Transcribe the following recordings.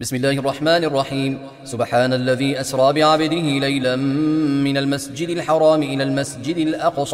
بسم الله الرحمن الرحيم. سبحان الذي أسرى بعبده ليلا من المسجد الحرام إلى المسجد الأقصى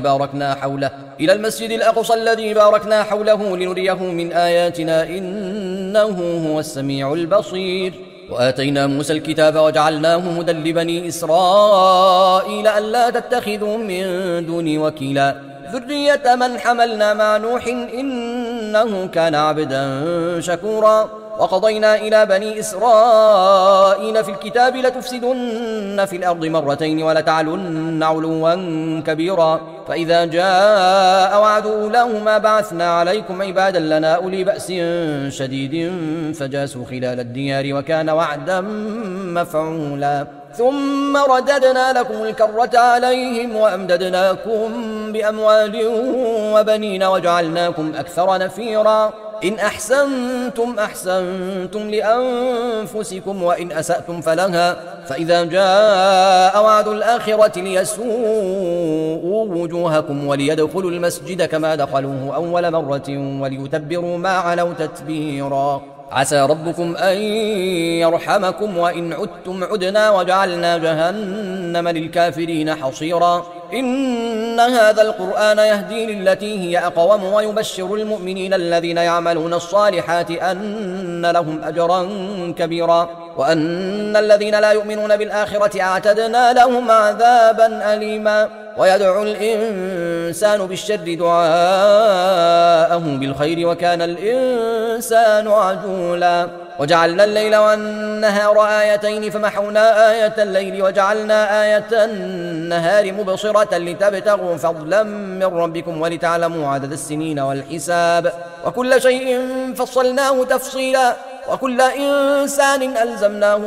الذي باركنا حوله لنريه من آياتنا إنه هو السميع البصير. وآتينا موسى الكتاب وجعلناه هدى لبني إسرائيل ألا تتخذوا من دوني وكيلا ذرية من حملنا مع نوح إنه كان عبدا شكورا. وقضينا إلى بني إسرائيل في الكتاب لتفسدن في الأرض مرتين ولتعلن علوا كبيرا. فإذا جاء وعد أولاهما بعثنا عليكم عبادا لنا أولي بأس شديد فجاسوا خلال الديار وكان وعدا مفعولا. ثم رددنا لكم الكرة عليهم وأمددناكم بأموال وبنين وجعلناكم أكثر نفيرا. إن أحسنتم أحسنتم لأنفسكم وإن أسأتم فلها. فإذا جاء وعد الآخرة ليسوءوا وجوهكم وليدخلوا المسجد كما دخلوه أول مرة وليتبروا ما علوا تتبيرا. عسى ربكم أن يرحمكم وإن عدتم عدنا وجعلنا جهنم للكافرين حصيرا. إن هذا القرآن يهدي للتي هي أقوم ويبشر المؤمنين الذين يعملون الصالحات أن لهم أجرا كبيرا وأن الذين لا يؤمنون بالآخرة أعتدنا لهم عذابا أليما. ويدعو الإنسان بالشر دعاءه بالخير وكان الإنسان عجولا. وجعلنا الليل والنهار آيتين فمحونا آية الليل وجعلنا آية النهار مبصرة لتبتغوا فضلا من ربكم ولتعلموا عدد السنين والحساب وكل شيء فصلناه تفصيلا. وكل إنسان ألزمناه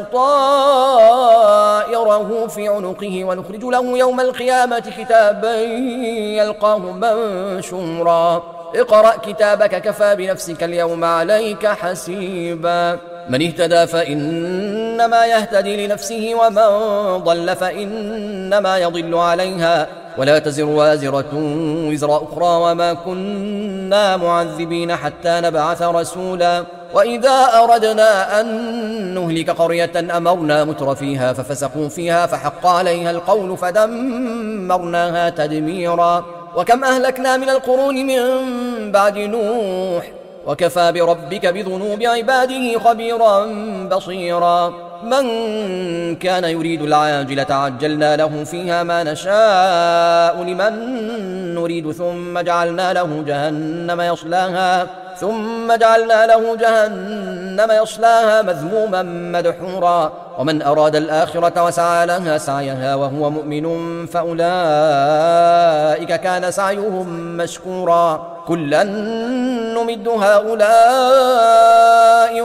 طائره في عنقه ونخرج له يوم القيامة كتابا يلقاه منشورا. اقرأ كتابك كفى بنفسك اليوم عليك حسيبا. من اهتدى فإنما يهتدي لنفسه ومن ضل فإنما يضل عليها ولا تزر وازرة وزر أخرى وما كنا معذبين حتى نبعث رسولا. وإذا أردنا أن نهلك قرية أمرنا متر فيها ففسقوا فيها فحق عليها القول فدمرناها تدميرا. وكم أهلكنا من القرون من بعد نوح وكفى بربك بذنوب عباده خبيرا بصيرا. من كان يريد العاجلة عجلنا له فيها ما نشاء لمن نريد ثم جعلنا له جهنم يصلاها مذموما مدحورا. ومن أراد الآخرة وسعى لها سعيها وهو مؤمن فأولئك كان سعيهم مشكورا. كلا نمد هؤلاء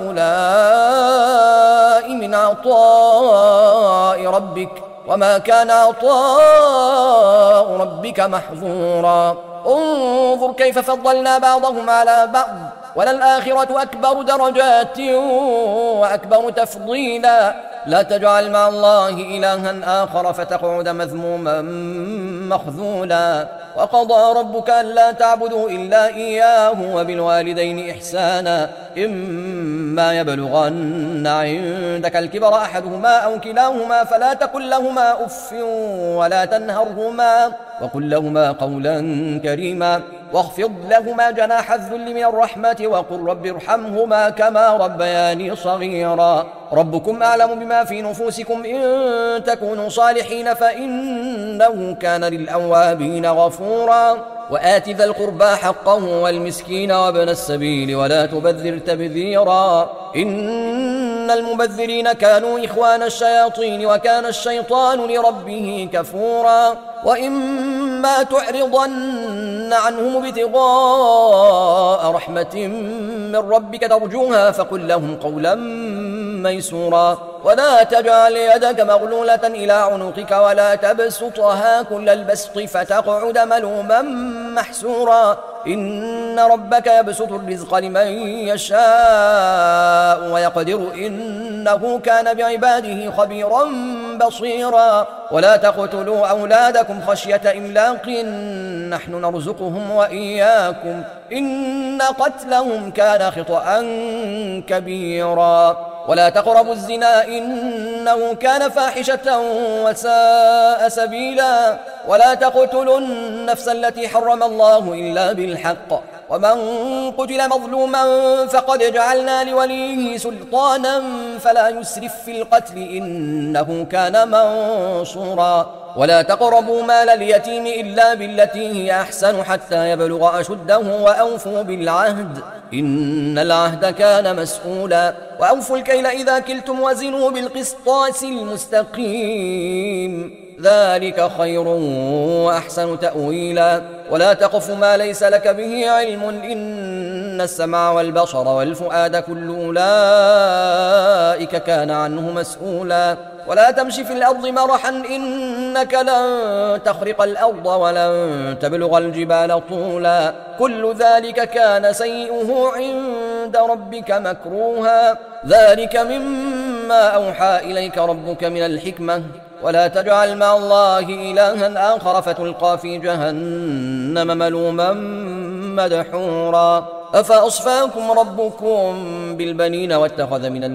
وهؤلاء من عطاء ربك وما كان عطاء ربك محظورا. انظر كيف فضلنا بعضهم على بعض وللآخرة أكبر درجات وأكبر تفضيلا. لا تجعل مع الله إلها آخر فتقعد مذموما مخذولا. وقضى ربك ألا تعبدوا إلا إياه وبالوالدين إحسانا إما يبلغن عندك الكبر أحدهما أو كلاهما فلا تقل لهما أف ولا تنهرهما وقل لهما قولا كريما واخفض لهما جناح الذل من الرحمة وقل رب ارحمهما كما ربياني صغيرا. ربكم أعلم بما في نفوسكم إن تكونوا صالحين فإنه كان للأوابين غفورا. وآت ذا القربى حقه والمسكين وابن السبيل ولا تبذر تبذيرا إن المبذرين كانوا إخوان الشياطين وكان الشيطان لربه كفورا. وإما تعرضن عنهم ابتغاء رحمة من ربك ترجوها فقل لهم قولا ميسورا. ولا تجعل يدك مغلولة إلى عنقك ولا تبسطها كل البسط فتقعد ملوما محسورا. إن ربك يبسط الرزق لمن يشاء ويقدر إن إنه كان بعباده خبيرا بصيرا ولا تقتلوا أولادكم خشية إملاق نحن نرزقهم وإياكم إن قتلهم كان خطأ كبيرا ولا تقربوا الزنا إنه كان فاحشة وساء سبيلا ولا تقتلوا النفس التي حرم الله إلا بالحق ومن قتل مظلوما فقد جعلنا لوليه سلطانا فلا يسرف في القتل إنه كان منصورا ولا تقربوا مال اليتيم إلا بالتي هي أحسن حتى يبلغ أشده وأوفوا بالعهد إن العهد كان مسؤولا وأوفوا الكيل إذا كلتم وزنوا بالقسطاس المستقيم ذلك خير وأحسن تأويلا ولا تقف ما ليس لك به علم إن السمع والبصر والفؤاد كل أولئك كان عنه مسؤولا ولا تمشي في الأرض مرحا إنك لن تخرق الأرض ولن تبلغ الجبال طولا كل ذلك كان سيئه عند ربك مكروها ذلك مما أوحى إليك ربك من الحكمة ولا تجعل مع الله إلها آخر فتلقى في جهنم ملوما مدحورا أفأصفاكم ربكم بالبنين واتخذ من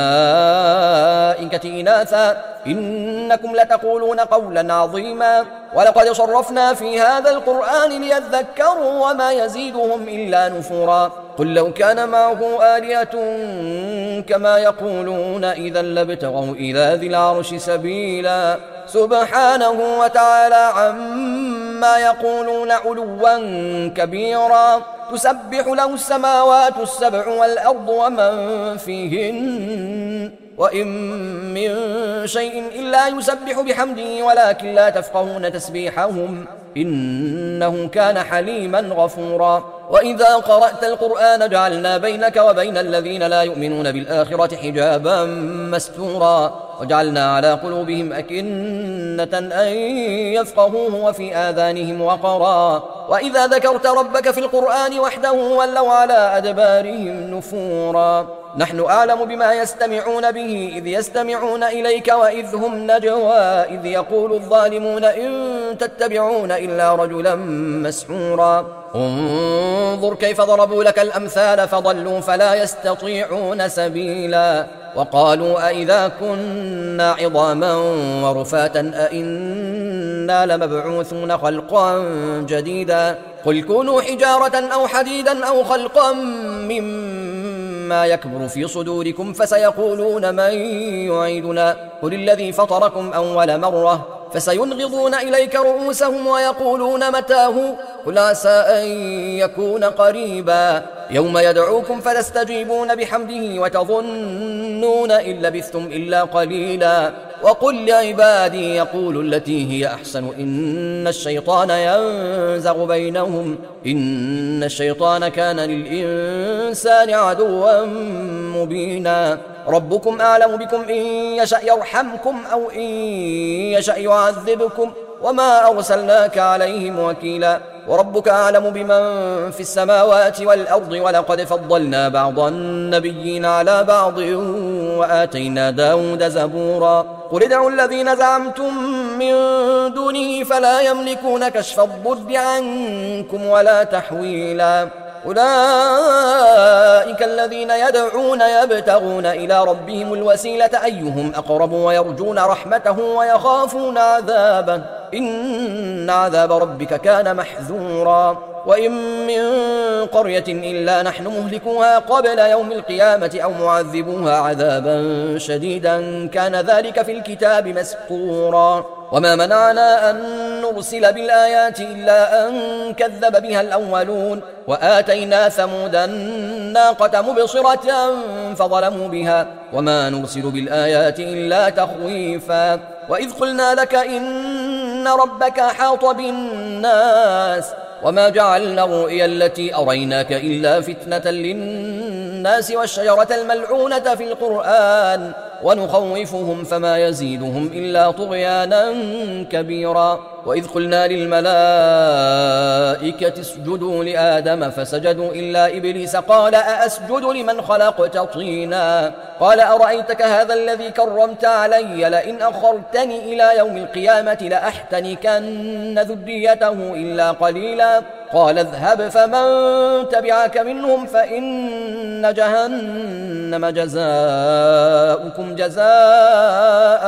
الملائكة إناثا إنكم لتقولون قولا عظيما ولقد صرفنا في هذا القرآن ليذكروا وما يزيدهم إلا نفورا قل لو كان معه آلهة كما يقولون إذا لابتغوا إلى ذي العرش سبيلا سبحانه وتعالى عما يقولون علوا كبيرا تسبح له السماوات السبع والأرض ومن فيهن وإن من شيء إلا يسبح بحمده ولكن لا تفقهون تسبيحهم إنه كان حليما غفورا وإذا قرأت القرآن جعلنا بينك وبين الذين لا يؤمنون بالآخرة حجابا مستورا وجعلنا على قلوبهم أكنة أن يفقهوه وفي آذانهم وقرا وإذا ذكرت ربك في القرآن وحده ولوا على أدبارهم نفورا نحن أعلم بما يستمعون به إذ يستمعون إليك وإذ هم نجوى إذ يقول الظالمون إن تتبعون إلا رجلا مسحورا انظر كيف ضربوا لك الأمثال فضلوا فلا يستطيعون سبيلا وقالوا أئذا كنا عظاما ورفاتا أئنا لمبعوثون خلقا جديدا قل كونوا حجارة أو حديدا أو خلقا مما يكبر في صدوركم فسيقولون من يعيدنا قل الذي فطركم أول مرة فسينغضون إليك رؤوسهم ويقولون متاه قل عسى أن يكون قريبا يوم يدعوكم فتستجيبون بحمده وتظنون إن لبثتم إلا قليلا وقل لعبادي يقولوا التي هي أحسن إن الشيطان ينزغ بينهم إن الشيطان كان للإنسان عدوا مبينا ربكم أعلم بكم إن يشأ يرحمكم أو إن يشأ يعذبكم وما أرسلناك عليهم وكيلا وربك أعلم بمن في السماوات والأرض ولقد فضلنا بعض النبيين على بعض وآتينا داود زبورا قل ادعوا الذين زعمتم من دونه فلا يملكون كشف الضر عنكم ولا تحويلا أولئك الذين يدعون يبتغون إلى ربهم الوسيلة أيهم أقرب ويرجون رحمته ويخافون عذابه إن عذاب ربك كان محذورا وإن من قرية إلا نحن مهلكوها قبل يوم القيامة أو معذبوها عذابا شديدا كان ذلك في الكتاب مسطورا وما منعنا أن نرسل بالآيات إلا أن كذب بها الأولون وآتينا ثمود الناقة مبصرة فظلموا بها وما نرسل بالآيات إلا تخويفا وإذ قلنا لك إن ربك حاط بالناس وما جعلنا الرؤيا التي أريناك إلا فتنة للناس والشجرة الملعونة في القرآن ونخوفهم فما يزيدهم إلا طغيانا كبيرا وإذ قلنا للملائكة اسجدوا لآدم فسجدوا إلا إبليس قال أأسجد لمن خلقت طينا قال أرأيتك هذا الذي كرمت علي لئن أخرتني إلى يوم القيامة لأحتنكن ذريته إلا قليلا قال اذهب فمن تبعك منهم فإن جهنم جزاؤكم جزاء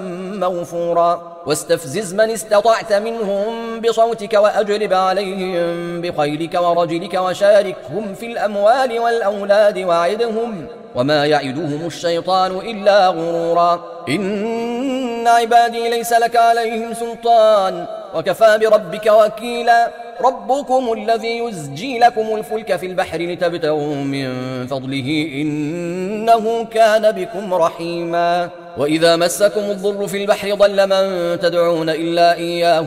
موفورا واستفزز من استطعت منهم بصوتك وأجلب عليهم بخيلك ورجلك وشاركهم في الأموال والأولاد وعدهم وما يعدهم الشيطان إلا غرورا إن عبادي ليس لك عليهم سلطان وكفى بربك وكيلا ربكم الذي يزجي لكم الفلك في البحر لتبتغوا من فضله إنه كان بكم رحيما وإذا مسكم الضر في البحر ضل من تدعون إلا إياه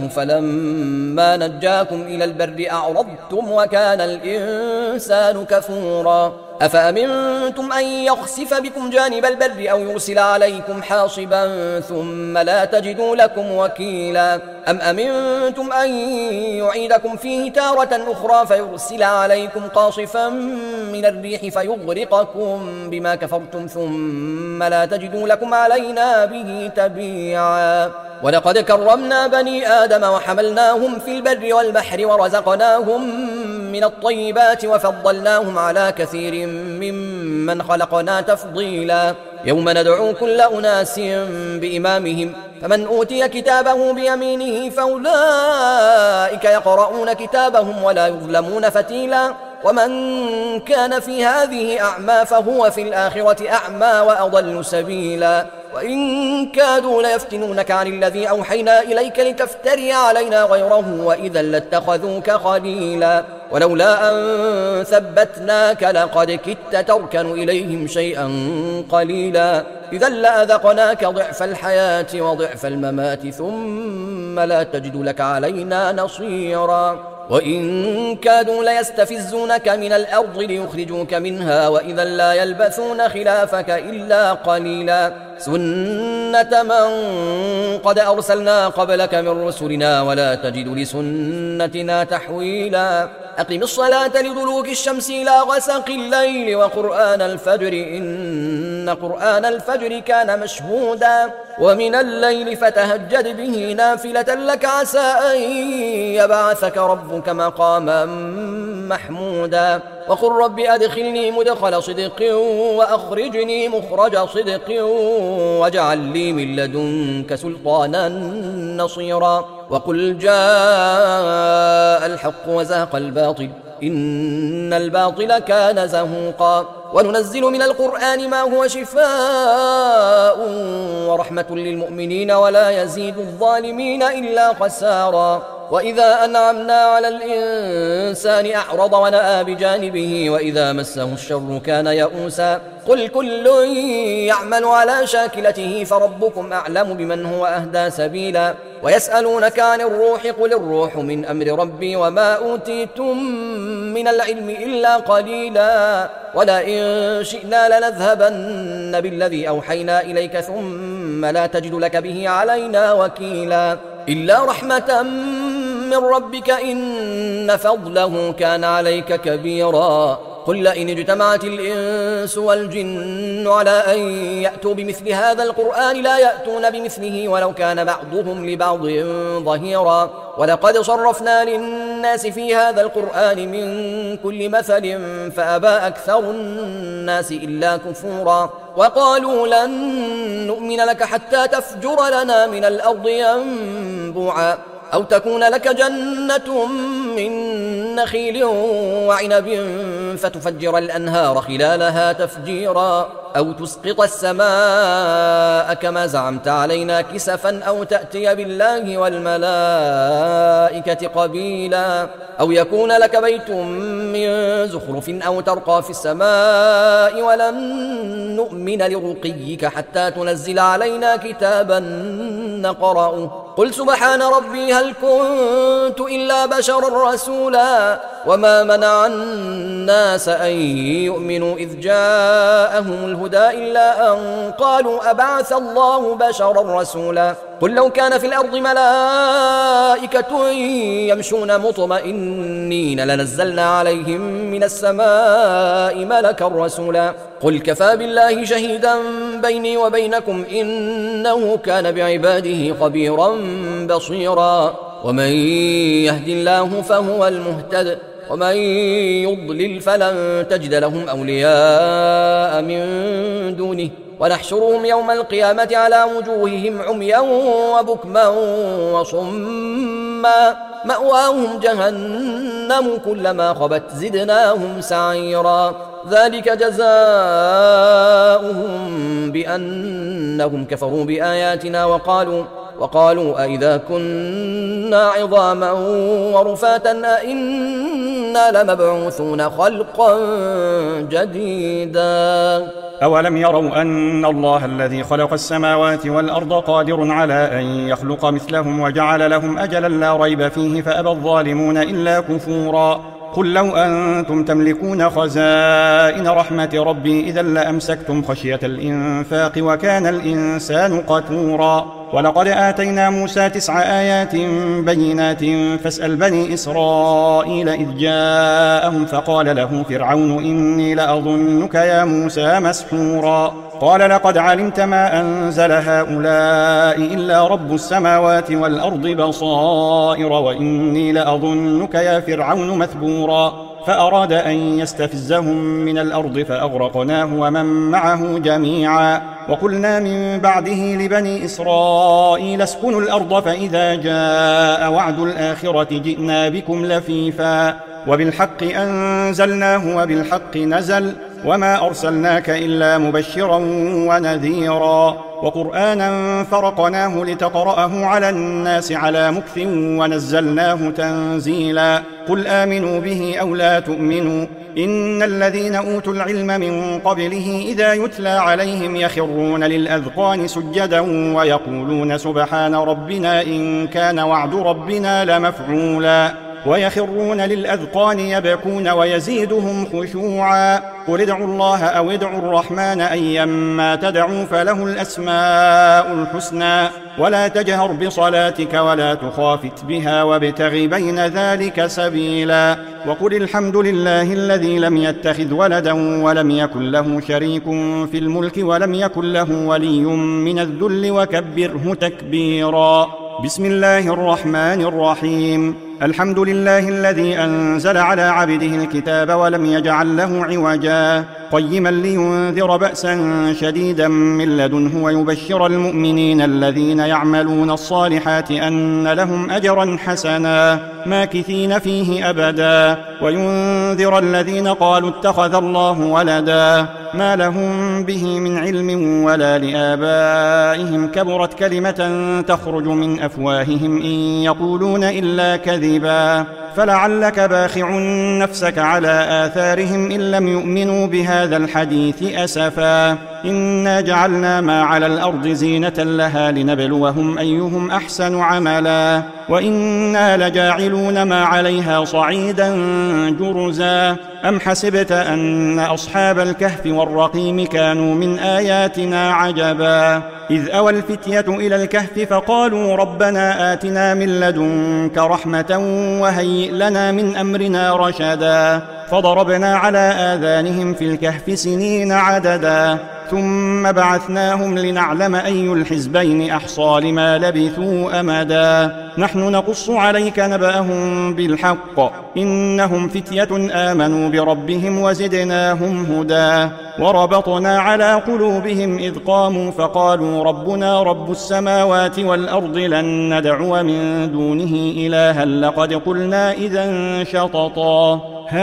فلما نجاكم إلى البر أعرضتم وكان الإنسان كفورا أفأمنتم أن يخسف بكم جانب البر أو يرسل عليكم حاصبا ثم لا تجدوا لكم وكيلا أم أمنتم أن يعيدكم فيه تارة أخرى فيرسل عليكم قاصفا من الريح فيغرقكم بما كفرتم ثم لا تجدوا لكم علينا به تبيعا ولقد كرمنا بني آدم وحملناهم في البر والبحر ورزقناهم من الطيبات وفضلناهم على كثير ممن خلقنا تفضيلا يوم ندعو كل أناس بإمامهم فمن أوتي كتابه بيمينه فأولئك يقرؤون كتابهم ولا يظلمون فتيلا ومن كان في هذه أعمى فهو في الآخرة أعمى وأضل سبيلا وإن كادوا ليفتنونك عن الذي أوحينا إليك لتفتري علينا غيره وإذا لاتخذوك خليلا ولولا أن ثبتناك لقد كدت تركن إليهم شيئا قليلا إذا لأذقناك ضعف الحياة وضعف الممات ثم لا تجد لك علينا نصيرا وإن كادوا ليستفزونك من الأرض ليخرجوك منها وإذا لا يلبثون خلافك إلا قليلا سنة من قد أرسلنا قبلك من رسلنا ولا تجد لسنتنا تحويلا أقم الصلاة لدلوك الشمس إلى غسق الليل وقرآن الفجر إن قرآن الفجر كان مشهودا ومن الليل فتهجد به نافلة لك عسى أن يبعثك ربك مقاما محمودا وقل رب أدخلني مدخل صدق وأخرجني مخرج صدق واجعل لي من لدنك سلطانا نصيرا وقل جاء الحق وزهق الباطل إن الباطل كان زهوقا وننزل من القرآن ما هو شفاء ورحمة للمؤمنين ولا يزيد الظالمين إلا خسارا وإذا أنعمنا على الإنسان أعرض ونأى بجانبه وإذا مسه الشر كان يئوسا قل كل يعمل على شاكلته فربكم أعلم بمن هو أهدى سبيلا ويسألونك عن الروح قل الروح من أمر ربي وما أوتيتم من العلم إلا قليلا ولئن شئنا لنذهبن بالذي أوحينا إليك ثم لا تجد لك به علينا وكيلا إلا رحمة من ربك إن فضله كان عليك كبيرا قل لئن اجتمعت الإنس والجن على أن يأتوا بمثل هذا القرآن لا يأتون بمثله ولو كان بعضهم لبعض ظهيرا ولقد صرفنا للناس في هذا القرآن من كل مثل فأبى أكثر الناس إلا كفورا وقالوا لن نؤمن لك حتى تفجر لنا من الأرض ينبوعا أو تكون لك جنة من نخيل وعنب فتفجر الأنهار خلالها تفجيرا أو تسقط السماء كما زعمت علينا كسفا أو تأتي بالله والملائكة قبيلا أو يكون لك بيت من زخرف أو ترقى في السماء ولن نؤمن لرقيك حتى تنزل علينا كتابا نقرأه قل سبحان ربي هل كنت إلا بشرا رسولا وما منع الناس أن يؤمنوا إذ جاءهم الهدى إلا أن قالوا أبعث الله بشرا رسولا قل لو كان في الأرض ملائكة يمشون مطمئنين لنزلنا عليهم من السماء ملكا رسولا قل كفى بالله شهيدا بيني وبينكم إنه كان بعباده خبيرا بصيرا ومن يهد الله فهو المهتد ومن يضلل فلن تجد لهم أولياء من دونه ونحشرهم يوم القيامة على وجوههم عميا وبكما وصما مأواهم جهنم كلما خبت زدناهم سعيرا ذلك جزاؤهم بأنهم كفروا بآياتنا وقالوا أئذا كنا عظاما ورفاتا أئنا لمبعوثون خلقا جديدا أولم يروا أن الله الذي خلق السماوات والأرض قادر على أن يخلق مثلهم وجعل لهم أجلا لا ريب فيه فأبى الظالمون إلا كفورا قل لو أنتم تملكون خزائن رحمة ربي إذا لأمسكتم خشية الإنفاق وكان الإنسان قتورا ولقد آتينا موسى 9 آيات بينات فاسأل بني إسرائيل إذ جاءهم فقال له فرعون إني لأظنك يا موسى مسحورا قال لقد علمت ما أنزل هؤلاء إلا رب السماوات والأرض بصائر وإني لأظنك يا فرعون مثبورا فأراد أن يستفزهم من الأرض فأغرقناه ومن معه جميعا وقلنا من بعده لبني إسرائيل اسكنوا الأرض فإذا جاء وعد الآخرة جئنا بكم لفيفا وبالحق أنزلناه وبالحق نزل وما أرسلناك إلا مبشرا ونذيرا وقرآنا فرقناه لتقرأه على الناس على مكث ونزلناه تنزيلا قل آمنوا به أو لا تؤمنوا إن الذين أوتوا العلم من قبله إذا يتلى عليهم يخرون للأذقان سجدا ويقولون سبحان ربنا إن كان وعد ربنا لمفعولا ويخرون للأذقان يبكون ويزيدهم خشوعا قل ادعوا الله أو ادعوا الرحمن أيما تدعوا فله الأسماء الحسنى ولا تجهر بصلاتك ولا تخافت بها وابتغ بين ذلك سبيلا وقل الحمد لله الذي لم يتخذ ولدا ولم يكن له شريك في الملك ولم يكن له ولي من الذل وكبره تكبيرا بسم الله الرحمن الرحيم الحمد لله الذي أنزل على عبده الكتاب ولم يجعل له عوجا قيما لينذر بأسا شديدا من لدنه ويبشر المؤمنين الذين يعملون الصالحات أن لهم أجرا حسنا ماكثين فيه أبدا وينذر الذين قالوا اتخذ الله ولدا ما لهم به من علم ولا لآبائهم كبرت كلمة تخرج من أفواههم إن يقولون إلا كذبا فلعلك باخع نفسك على آثارهم إن لم يؤمنوا بهذا الحديث أسفا إنا جعلنا ما على الأرض زينة لها لنبلوهم أيهم أحسن عملا وإنا لجاعلون ما عليها صعيدا جرزا أم حسبت أن أصحاب الكهف والرقيم كانوا من آياتنا عجبا إذ أوى الفتية إلى الكهف فقالوا ربنا آتنا من لدنك رحمة وهيئ لنا من أمرنا رشدا فضربنا على آذانهم في الكهف سنين عددا ثم بعثناهم لنعلم أي الحزبين أحصى لما لبثوا أمدا نحن نقص عليك نبأهم بالحق إنهم فتية آمنوا بربهم وزدناهم هدى وربطنا على قلوبهم إذ قاموا فقالوا ربنا رب السماوات والأرض لن ندعو من دونه إلها لقد قلنا إذا شططا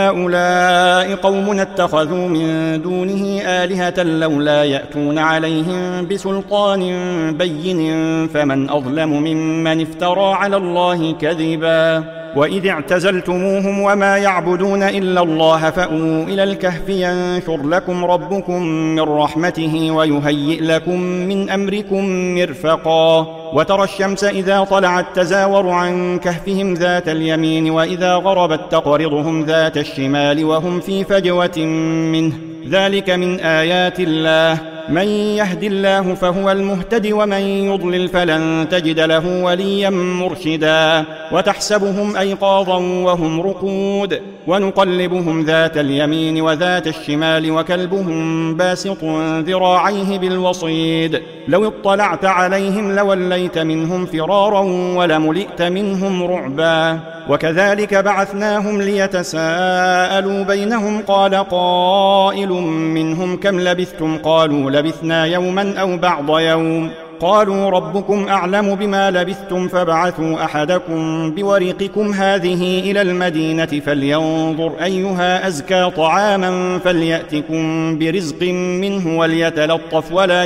هؤلاء قوم اتخذوا من دونه آلهة لولا يأتون عليهم بسلطان بين فمن أظلم ممن افترى على الله كذبا وإذ اعتزلتموهم وما يعبدون إلا الله فأووا إلى الكهف ينشر لكم ربكم من رحمته ويهيئ لكم من أمركم مرفقا وترى الشمس إذا طلعت تزاور عن كهفهم ذات اليمين وإذا غربت تقرضهم ذات الشمال وهم في فجوة منه ذلك من آيات الله من يهد الله فهو المهتد ومن يضلل فلن تجد له وليا مرشدا وتحسبهم أيقاظا وهم رقود ونقلبهم ذات اليمين وذات الشمال وكلبهم باسط ذراعيه بالوصيد لو اطلعت عليهم لوليت منهم فرارا ولملئت منهم رعبا وكذلك بعثناهم ليتساءلوا بينهم قال قائل منهم كم لبثتم قالوا لبثنا يوما أو بعض يوم قالوا ربكم أعلم بما لبثتم فابعثوا أحدكم بورقكم هذه إلى المدينة فلينظر أيها أزكى طعاما فليأتكم برزق منه وليتلطف ولا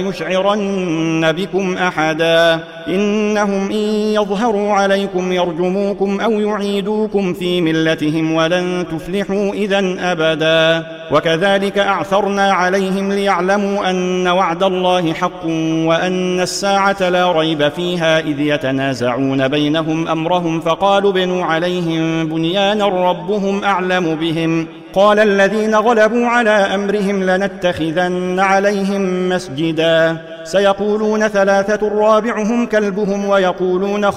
يشعرن بكم أحدا إنهم إن يظهروا عليكم يرجموكم أو يعيدوكم في ملتهم ولن تفلحوا إذن أبدا وكذلك أعثرنا عليهم ليعلموا أن وعد الله حق وأن الساعة لا ريب فيها إذ يتنازعون بينهم أمرهم فقالوا بنوا عليهم بنيانا ربهم أعلم بهم قال الذين غلبوا على أمرهم لنتخذن عليهم مسجدا سيقولون 3 رابعهم كلبهم ويقولون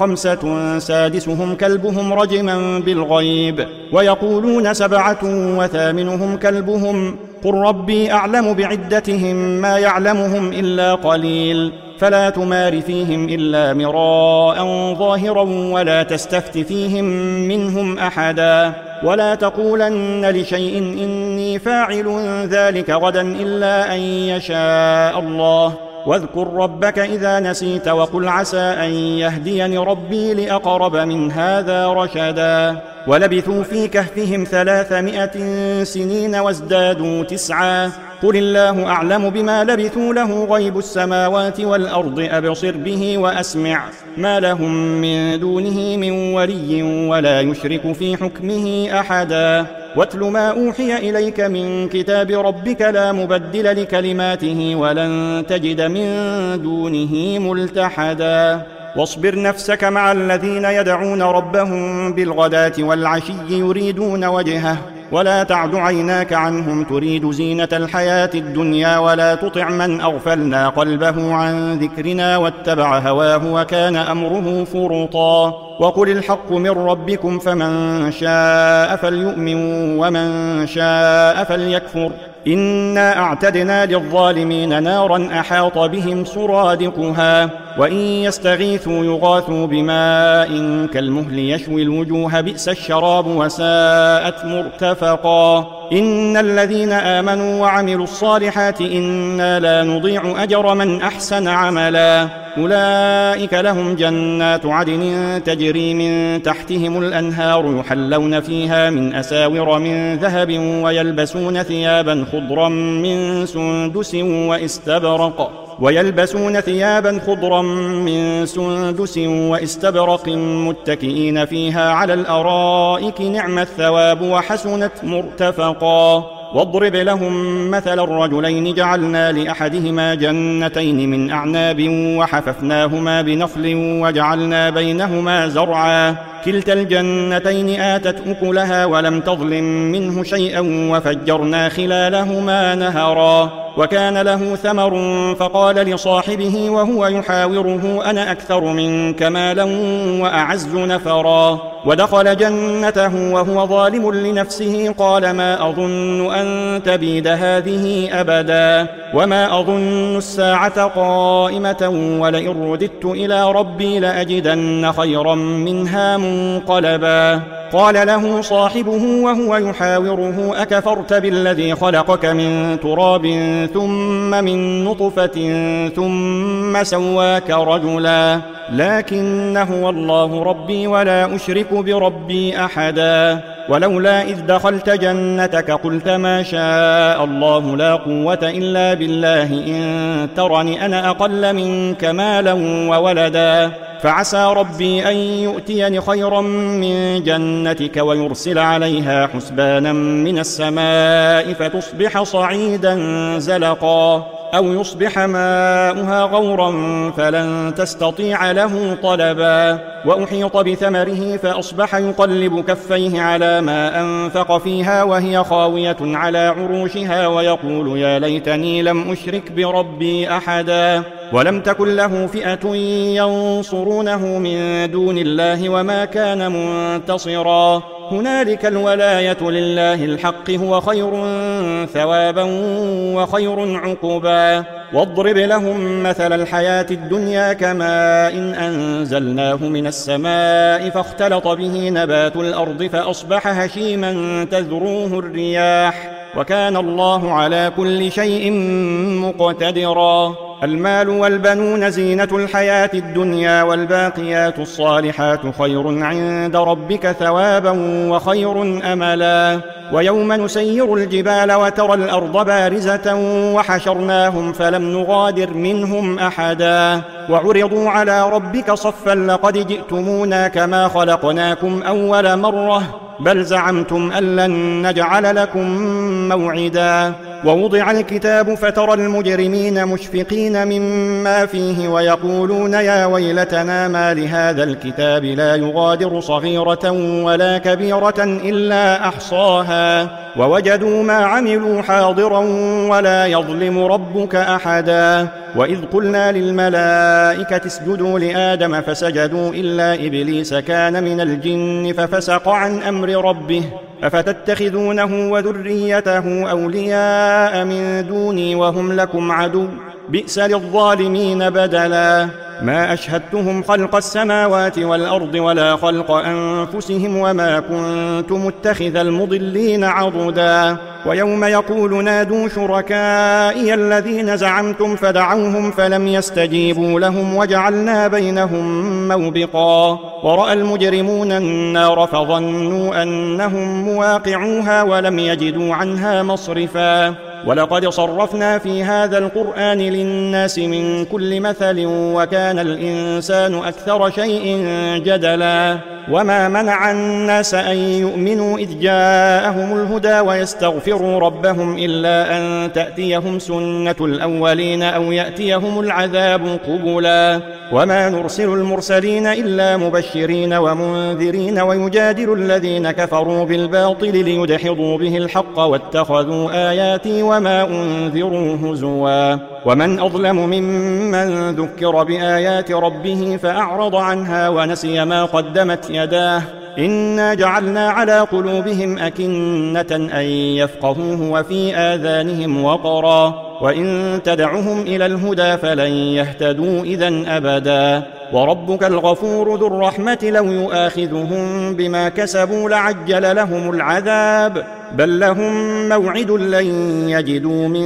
5 سادسهم كلبهم رجما بالغيب ويقولون 7 وثامنهم كلبهم قل ربي أعلم بعدتهم ما يعلمهم إلا قليل فلا تمار فيهم إلا مراء ظاهرا ولا تستفت فيهم منهم أحدا ولا تقولن لشيء إني فاعل ذلك غدا إلا أن يشاء الله واذكر ربك إذا نسيت وقل عسى أن يهديني ربي لأقرب من هذا رشدا ولبثوا في كهفهم 300 سنين وازدادوا 9 قل الله أعلم بما لبثوا له غيب السماوات والأرض أبصر به وأسمع ما لهم من دونه من ولي ولا يشرك في حكمه أحدا واتل ما أوحي إليك من كتاب ربك لا مبدل لكلماته ولن تجد من دونه ملتحدا واصبر نفسك مع الذين يدعون ربهم بالغداة والعشي يريدون وجهه ولا تعد عيناك عنهم تريد زينة الحياة الدنيا ولا تطع من أغفلنا قلبه عن ذكرنا واتبع هواه وكان أمره فرطا وقل الحق من ربكم فمن شاء فليؤمن ومن شاء فليكفر إنا أعتدنا للظالمين نارا أحاط بهم سرادقها وإن يستغيثوا يغاثوا بماء كالمهل يشوي الوجوه بئس الشراب وساءت مرتفقا إن الذين آمنوا وعملوا الصالحات إنا لا نضيع أجر من أحسن عملا أولئك لهم جنات عدن تجري من تحتهم الأنهار يحلون فيها من أساور من ذهب ويلبسون ثيابا خضرا من سندس وإستبرق متكئين فيها على الأرائك نعم الثواب وحسنت مرتفقا واضرب لهم مثل الرجلين جعلنا لأحدهما جنتين من أعناب وحففناهما بنخل وجعلنا بينهما زرعا كلتا الجنتين آتت أكلها ولم تظلم منه شيئا وفجرنا خلالهما نهرا وكان له ثمر فقال لصاحبه وهو يحاوره أنا أكثر منك مالا وأعز نفرا ودخل جنته وهو ظالم لنفسه قال ما أظن أن تبيد هذه أبدا وما أظن الساعة قائمة ولئن رددت إلى ربي لأجدن خيرا منها منقلبا قال له صاحبه وهو يحاوره أكفرت بالذي خلقك من تراب ثم من نطفة ثم سواك رجلا لكن هو الله ربي ولا أشرك بربي أحدا ولولا إذ دخلت جنتك قلت ما شاء الله لا قوة إلا بالله إن ترني أنا أقل منك مالا وولدا فعسى ربي أن يؤتيني خيرا من جنتك ويرسل عليها حسبانا من السماء فتصبح صعيدا زلقا أو يصبح ماؤها غورا فلن تستطيع له طلبا وأحيط بثمره فأصبح يقلب كفيه على ما أنفق فيها وهي خاوية على عروشها ويقول يا ليتني لم أشرك بربي أحدا ولم تكن له فئة ينصرونه من دون الله وما كان منتصرا هنالك الولاية لله الحق هو خير ثوابا وخير عقبا واضرب لهم مثل الحياة الدنيا كماء إن أنزلناه من السماء فاختلط به نبات الأرض فأصبح هشيما تذروه الرياح وكان الله على كل شيء مقتدرا المال والبنون زينة الحياة الدنيا والباقيات الصالحات خير عند ربك ثوابا وخير أملا ويوم نسير الجبال وترى الأرض بارزة وحشرناهم فلم نغادر منهم أحدا وعرضوا على ربك صفا لقد جئتمونا كما خلقناكم أول مرة بل زعمتم أن لن نجعل لكم موعدا ووضع الكتاب فترى المجرمين مشفقين مما فيه ويقولون يا ويلتنا ما لهذا الكتاب لا يغادر صغيرة ولا كبيرة إلا أحصاها ووجدوا ما عملوا حاضرا ولا يظلم ربك أحدا وإذ قلنا للملائكة اسجدوا لآدم فسجدوا إلا إبليس كان من الجن ففسق عن أمر ربه أفتتخذونه وذريته أولياء من دوني وهم لكم عدو بئس للظالمين بدلا ما أشهدتهم خلق السماوات والأرض ولا خلق أنفسهم وما كنت متخذ المضلين عضدا ويوم يقول نادوا شركائي الذين زعمتم فدعوهم فلم يستجيبوا لهم وجعلنا بينهم موبقا ورأى المجرمون النار فظنوا أنهم مواقعوها ولم يجدوا عنها مصرفا ولقد صرفنا في هذا القرآن للناس من كل مثل وكان الإنسان أكثر شيء جدلا وما منع الناس أن يؤمنوا إذ جاءهم الهدى ويستغفروا ربهم إلا أن تأتيهم سنة الأولين أو يأتيهم العذاب قبلا وما نرسل المرسلين إلا مبشرين ومنذرين ويجادل الذين كفروا بالباطل ليدحضوا به الحق واتخذوا آياتي وما أنذروا هزوا ومن أظلم ممن ذكر بآيات ربه فأعرض عنها ونسي ما قدمت يداه إنا جعلنا على قلوبهم أكنة أن يفقهوه وفي آذانهم وقرا وإن تدعهم إلى الهدى فلن يهتدوا إذن أبدا وربك الغفور ذو الرحمة لو يؤاخذهم بما كسبوا لعجل لهم العذاب بل لهم موعد لن يجدوا من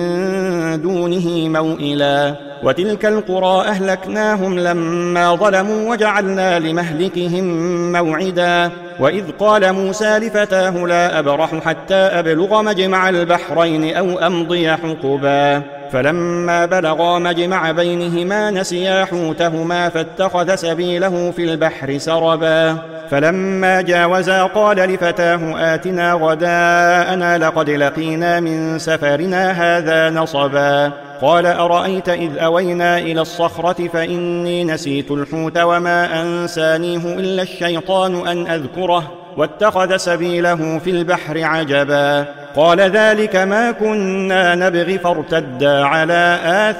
دونه موئلا وتلك القرى أهلكناهم لما ظلموا وجعلنا لمهلكهم موعدا وإذ قال موسى لفتاه لا أبرح حتى أبلغ مجمع البحرين أو أمضي حقبا فلما بلغا مجمع بينهما نسيا حوتهما فاتخذ سبيله في البحر سربا فلما جاوزا قال لفتاه آتنا غداءنا لقد لقينا من سفرنا هذا نصبا قال أرأيت إذ أوينا إلى الصخرة فإني نسيت الحوت وما أنسانيه إلا الشيطان أن أذكره واتخذ سبيله في البحر عجبا قال ذلك ما كنا نبغي فارتدا على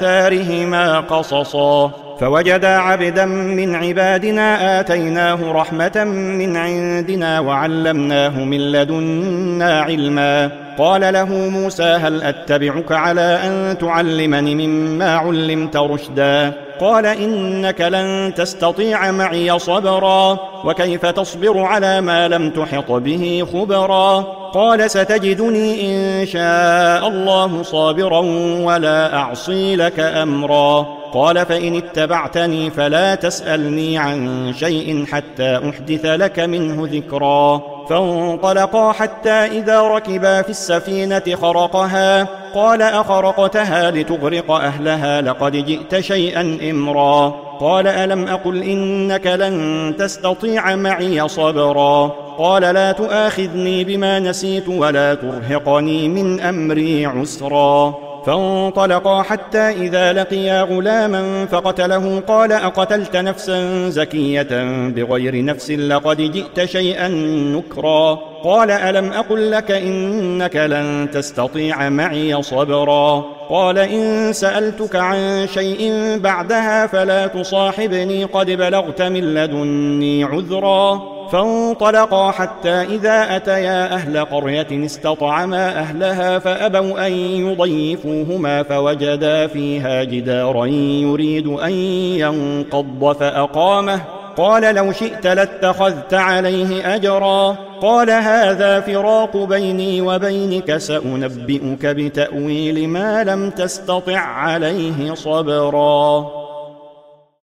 آثارهما قصصا فوجدا عبدا من عبادنا آتيناه رحمة من عندنا وعلمناه من لدنا علما قال له موسى هل أتبعك على أن تعلمني مما علمت رشدا قال إنك لن تستطيع معي صبرا وكيف تصبر على ما لم تحط به خبرا قال ستجدني إن شاء الله صابرا ولا أعصي لك أمرا قال فإن اتبعتني فلا تسألني عن شيء حتى أحدث لك منه ذكرا فانطلقا حتى إذا ركبا في السفينة خرقها قال أخرقتها لتغرق أهلها لقد جئت شيئا إمرا قال ألم أقل إنك لن تستطيع معي صبرا قال لا تؤاخذني بما نسيت ولا ترهقني من أمري عسرا فانطلقا حتى إذا لقيا غلاما فقتله قال أقتلت نفسا زكية بغير نفس لقد جئت شيئا نكرا قال ألم أقل لك إنك لن تستطيع معي صبرا قال إن سألتك عن شيء بعدها فلا تصاحبني قد بلغت من لدني عذرا فانطلقا حتى إذا أتيا أهل قرية استطعما أهلها فأبوا أن يضيفوهما فوجدا فيها جدارا يريد أن ينقض فأقامه قال لو شئت لاتخذت عليه أجرا قال هذا فراق بيني وبينك سأنبئك بتأويل ما لم تستطع عليه صبرا